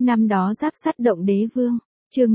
Năm đó giáp sắt động đế vương, chương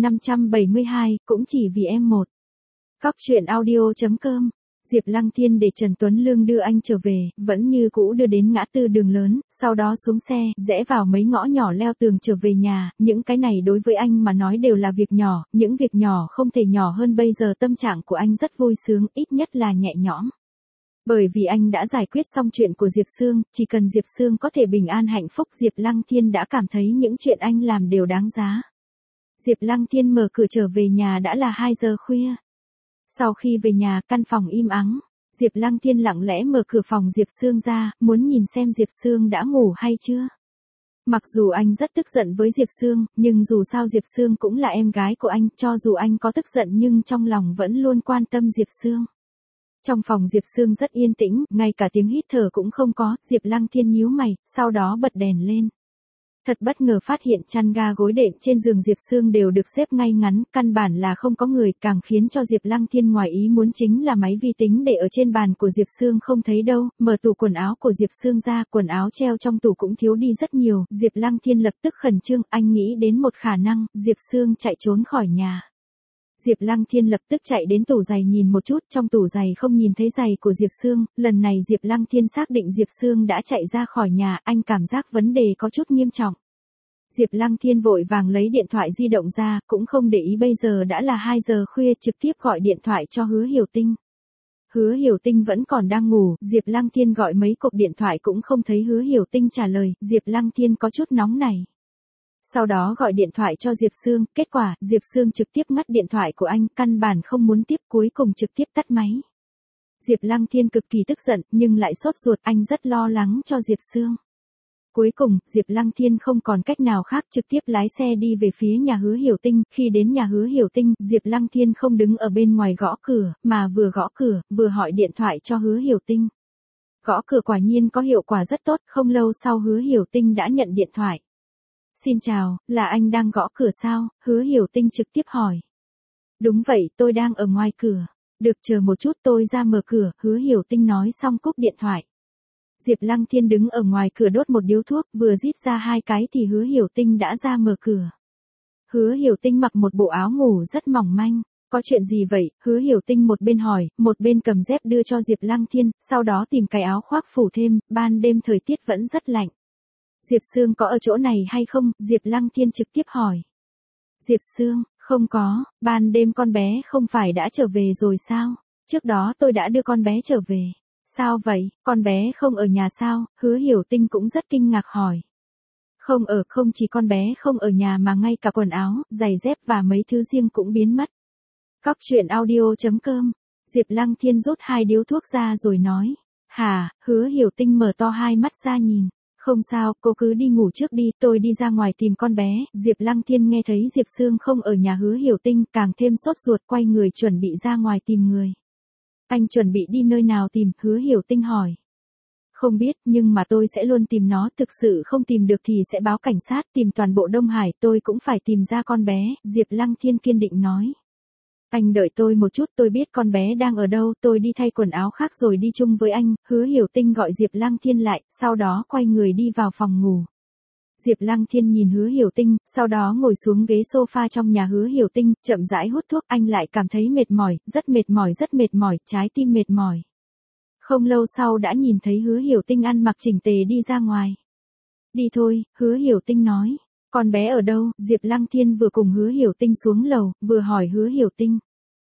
572, cũng chỉ vì em một. Cóc truyện audio.com. Diệp Lăng Thiên để Trần Tuấn Lương đưa anh trở về, vẫn như cũ đưa đến ngã tư đường lớn, sau đó xuống xe, rẽ vào mấy ngõ nhỏ leo tường trở về nhà, những cái này đối với anh mà nói đều là việc nhỏ, những việc nhỏ không thể nhỏ hơn bây giờ tâm trạng của anh rất vui sướng, ít nhất là nhẹ nhõm. Bởi vì anh đã giải quyết xong chuyện của Diệp Sương, chỉ cần Diệp Sương có thể bình an hạnh phúc Diệp Lăng Thiên đã cảm thấy những chuyện anh làm đều đáng giá. Diệp Lăng Thiên mở cửa trở về nhà đã là 2 giờ khuya. Sau khi về nhà, căn phòng im ắng, Diệp Lăng Thiên lặng lẽ mở cửa phòng Diệp Sương ra, muốn nhìn xem Diệp Sương đã ngủ hay chưa. Mặc dù anh rất tức giận với Diệp Sương, nhưng dù sao Diệp Sương cũng là em gái của anh, cho dù anh có tức giận nhưng trong lòng vẫn luôn quan tâm Diệp Sương. Trong phòng Diệp Sương rất yên tĩnh, ngay cả tiếng hít thở cũng không có, Diệp Lăng Thiên nhíu mày, sau đó bật đèn lên. Thật bất ngờ phát hiện chăn ga gối đệm trên giường Diệp Sương đều được xếp ngay ngắn, căn bản là không có người, càng khiến cho Diệp Lăng Thiên ngoài ý muốn chính là máy vi tính để ở trên bàn của Diệp Sương không thấy đâu, mở tủ quần áo của Diệp Sương ra, quần áo treo trong tủ cũng thiếu đi rất nhiều, Diệp Lăng Thiên lập tức khẩn trương, anh nghĩ đến một khả năng, Diệp Sương chạy trốn khỏi nhà. Diệp Lăng Thiên lập tức chạy đến tủ giày nhìn một chút, trong tủ giày không nhìn thấy giày của Diệp Sương, lần này Diệp Lăng Thiên xác định Diệp Sương đã chạy ra khỏi nhà, anh cảm giác vấn đề có chút nghiêm trọng. Diệp Lăng Thiên vội vàng lấy điện thoại di động ra, cũng không để ý bây giờ đã là 2 giờ khuya, trực tiếp gọi điện thoại cho Hứa Hiểu Tinh. Hứa Hiểu Tinh vẫn còn đang ngủ, Diệp Lăng Thiên gọi mấy cuộc điện thoại cũng không thấy Hứa Hiểu Tinh trả lời, Diệp Lăng Thiên có chút nóng này. Sau đó gọi điện thoại cho Diệp Sương, kết quả, Diệp Sương trực tiếp ngắt điện thoại của anh, căn bản không muốn tiếp, cuối cùng trực tiếp tắt máy. Diệp Lăng Thiên cực kỳ tức giận, nhưng lại sốt ruột, anh rất lo lắng cho Diệp Sương. Cuối cùng, Diệp Lăng Thiên không còn cách nào khác, trực tiếp lái xe đi về phía nhà Hứa Hiểu Tinh, khi đến nhà Hứa Hiểu Tinh, Diệp Lăng Thiên không đứng ở bên ngoài gõ cửa, mà vừa gõ cửa, vừa hỏi điện thoại cho Hứa Hiểu Tinh. Gõ cửa quả nhiên có hiệu quả rất tốt, không lâu sau Hứa Hiểu Tinh đã nhận điện thoại. Xin chào, là anh đang gõ cửa sao? Hứa Hiểu Tinh trực tiếp hỏi. Đúng vậy, tôi đang ở ngoài cửa. Được, chờ một chút, tôi ra mở cửa, Hứa Hiểu Tinh nói xong cúp điện thoại. Diệp Lăng Thiên đứng ở ngoài cửa đốt một điếu thuốc, vừa rít ra 2 cái thì Hứa Hiểu Tinh đã ra mở cửa. Hứa Hiểu Tinh mặc một bộ áo ngủ rất mỏng manh. Có chuyện gì vậy? Hứa Hiểu Tinh một bên hỏi, một bên cầm dép đưa cho Diệp Lăng Thiên, sau đó tìm cái áo khoác phủ thêm, ban đêm thời tiết vẫn rất lạnh. Diệp Sương có ở chỗ này hay không? Diệp Lăng Thiên trực tiếp hỏi. Diệp Sương, không có, ban đêm con bé không phải đã trở về rồi sao? Trước đó tôi đã đưa con bé trở về. Sao vậy, con bé không ở nhà sao? Hứa Hiểu Tinh cũng rất kinh ngạc hỏi. Không ở, không chỉ con bé không ở nhà mà ngay cả quần áo, giày dép và mấy thứ riêng cũng biến mất. Cóc truyện audio.com. Diệp Lăng Thiên rút 2 điếu thuốc ra rồi nói. Hả? Hứa Hiểu Tinh mở to 2 mắt ra nhìn. Không sao, cô cứ đi ngủ trước đi, tôi đi ra ngoài tìm con bé. Diệp Lăng Thiên nghe thấy Diệp Sương không ở nhà Hứa Hiểu Tinh, càng thêm sốt ruột, quay người chuẩn bị ra ngoài tìm người. Anh chuẩn bị đi nơi nào tìm? Hứa Hiểu Tinh hỏi. Không biết, nhưng mà tôi sẽ luôn tìm nó, thực sự không tìm được thì sẽ báo cảnh sát, tìm toàn bộ Đông Hải, tôi cũng phải tìm ra con bé, Diệp Lăng Thiên kiên định nói. Anh đợi tôi một chút, tôi biết con bé đang ở đâu, tôi đi thay quần áo khác rồi đi chung với anh. Hứa Hiểu Tinh gọi Diệp Lăng Thiên lại, sau đó quay người đi vào phòng ngủ. Diệp Lăng Thiên nhìn Hứa Hiểu Tinh, sau đó ngồi xuống ghế sofa trong nhà Hứa Hiểu Tinh, chậm rãi hút thuốc, anh lại cảm thấy mệt mỏi, rất mệt mỏi, trái tim mệt mỏi. Không lâu sau đã nhìn thấy Hứa Hiểu Tinh ăn mặc chỉnh tề đi ra ngoài. Đi thôi, Hứa Hiểu Tinh nói. Con bé ở đâu? Diệp Lăng Thiên vừa cùng Hứa Hiểu Tinh xuống lầu, vừa hỏi Hứa Hiểu Tinh.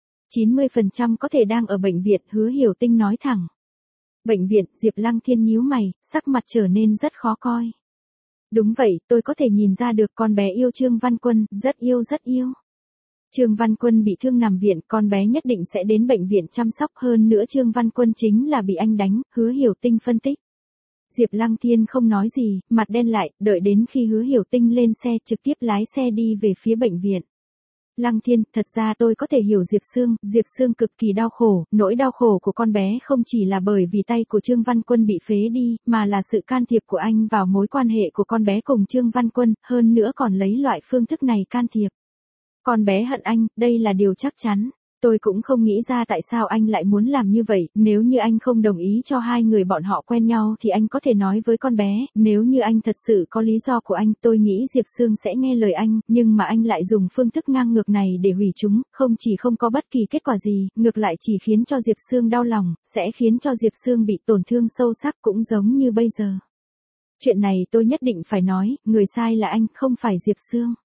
90% có thể đang ở bệnh viện, Hứa Hiểu Tinh nói thẳng. Bệnh viện? Diệp Lăng Thiên nhíu mày, sắc mặt trở nên rất khó coi. Đúng vậy, tôi có thể nhìn ra được con bé yêu Trương Văn Quân, rất yêu. Trương Văn Quân bị thương nằm viện, con bé nhất định sẽ đến bệnh viện chăm sóc, hơn nữa Trương Văn Quân chính là bị anh đánh, Hứa Hiểu Tinh phân tích. Diệp Lăng Thiên không nói gì, mặt đen lại, đợi đến khi Hứa Hiểu Tinh lên xe trực tiếp lái xe đi về phía bệnh viện. Lăng Thiên, thật ra tôi có thể hiểu Diệp Sương cực kỳ đau khổ, nỗi đau khổ của con bé không chỉ là bởi vì tay của Trương Văn Quân bị phế đi, mà là sự can thiệp của anh vào mối quan hệ của con bé cùng Trương Văn Quân, hơn nữa còn lấy loại phương thức này can thiệp. Con bé hận anh, đây là điều chắc chắn. Tôi cũng không nghĩ ra tại sao anh lại muốn làm như vậy, nếu như anh không đồng ý cho hai người bọn họ quen nhau thì anh có thể nói với con bé, nếu như anh thật sự có lý do của anh, tôi nghĩ Diệp Sương sẽ nghe lời anh, nhưng mà anh lại dùng phương thức ngang ngược này để hủy chúng, không chỉ không có bất kỳ kết quả gì, ngược lại chỉ khiến cho Diệp Sương đau lòng, sẽ khiến cho Diệp Sương bị tổn thương sâu sắc cũng giống như bây giờ. Chuyện này tôi nhất định phải nói, người sai là anh, không phải Diệp Sương.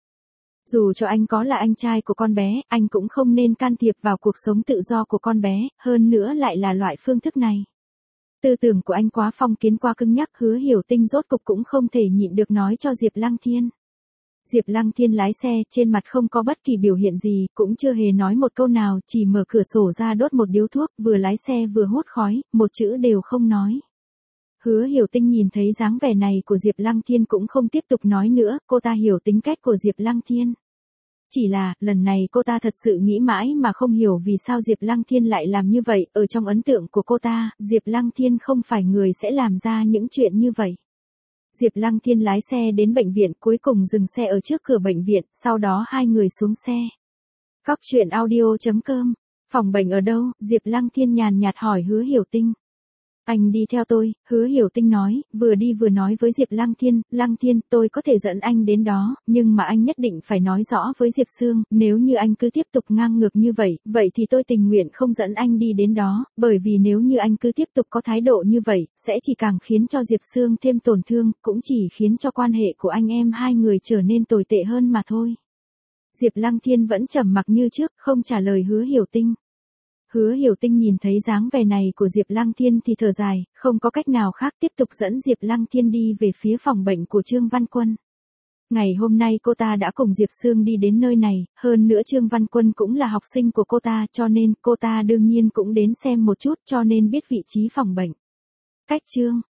Dù cho anh có là anh trai của con bé, anh cũng không nên can thiệp vào cuộc sống tự do của con bé, hơn nữa lại là loại phương thức này. Tư tưởng của anh quá phong kiến quá cứng nhắc, Hứa Hiểu Tinh rốt cục cũng không thể nhịn được nói cho Diệp Lăng Thiên. Diệp Lăng Thiên lái xe, trên mặt không có bất kỳ biểu hiện gì, cũng chưa hề nói một câu nào, chỉ mở cửa sổ ra đốt một điếu thuốc, vừa lái xe vừa hút khói, một chữ đều không nói. Hứa Hiểu Tinh nhìn thấy dáng vẻ này của Diệp Lăng Thiên cũng không tiếp tục nói nữa, cô ta hiểu tính cách của Diệp Lăng Thiên. Chỉ là, lần này cô ta thật sự nghĩ mãi mà không hiểu vì sao Diệp Lăng Thiên lại làm như vậy, ở trong ấn tượng của cô ta, Diệp Lăng Thiên không phải người sẽ làm ra những chuyện như vậy. Diệp Lăng Thiên lái xe đến bệnh viện, cuối cùng dừng xe ở trước cửa bệnh viện, sau đó hai người xuống xe. Cóc truyện audio.com, phòng bệnh ở đâu? Diệp Lăng Thiên nhàn nhạt hỏi Hứa Hiểu Tinh. Anh đi theo tôi, Hứa Hiểu Tinh nói, vừa đi vừa nói với Diệp Lăng Thiên, tôi có thể dẫn anh đến đó, nhưng mà anh nhất định phải nói rõ với Diệp Sương, nếu như anh cứ tiếp tục ngang ngược như vậy, vậy thì tôi tình nguyện không dẫn anh đi đến đó, bởi vì nếu như anh cứ tiếp tục có thái độ như vậy, sẽ chỉ càng khiến cho Diệp Sương thêm tổn thương, cũng chỉ khiến cho quan hệ của anh em hai người trở nên tồi tệ hơn mà thôi. Diệp Lăng Thiên vẫn trầm mặc như trước, không trả lời Hứa Hiểu Tinh. Hứa Hiểu Tinh nhìn thấy dáng vẻ này của Diệp Lăng Thiên thì thở dài, không có cách nào khác tiếp tục dẫn Diệp Lăng Thiên đi về phía phòng bệnh của Trương Văn Quân. Ngày hôm nay cô ta đã cùng Diệp Sương đi đến nơi này, hơn nữa Trương Văn Quân cũng là học sinh của cô ta cho nên cô ta đương nhiên cũng đến xem một chút cho nên biết vị trí phòng bệnh. Cách Trương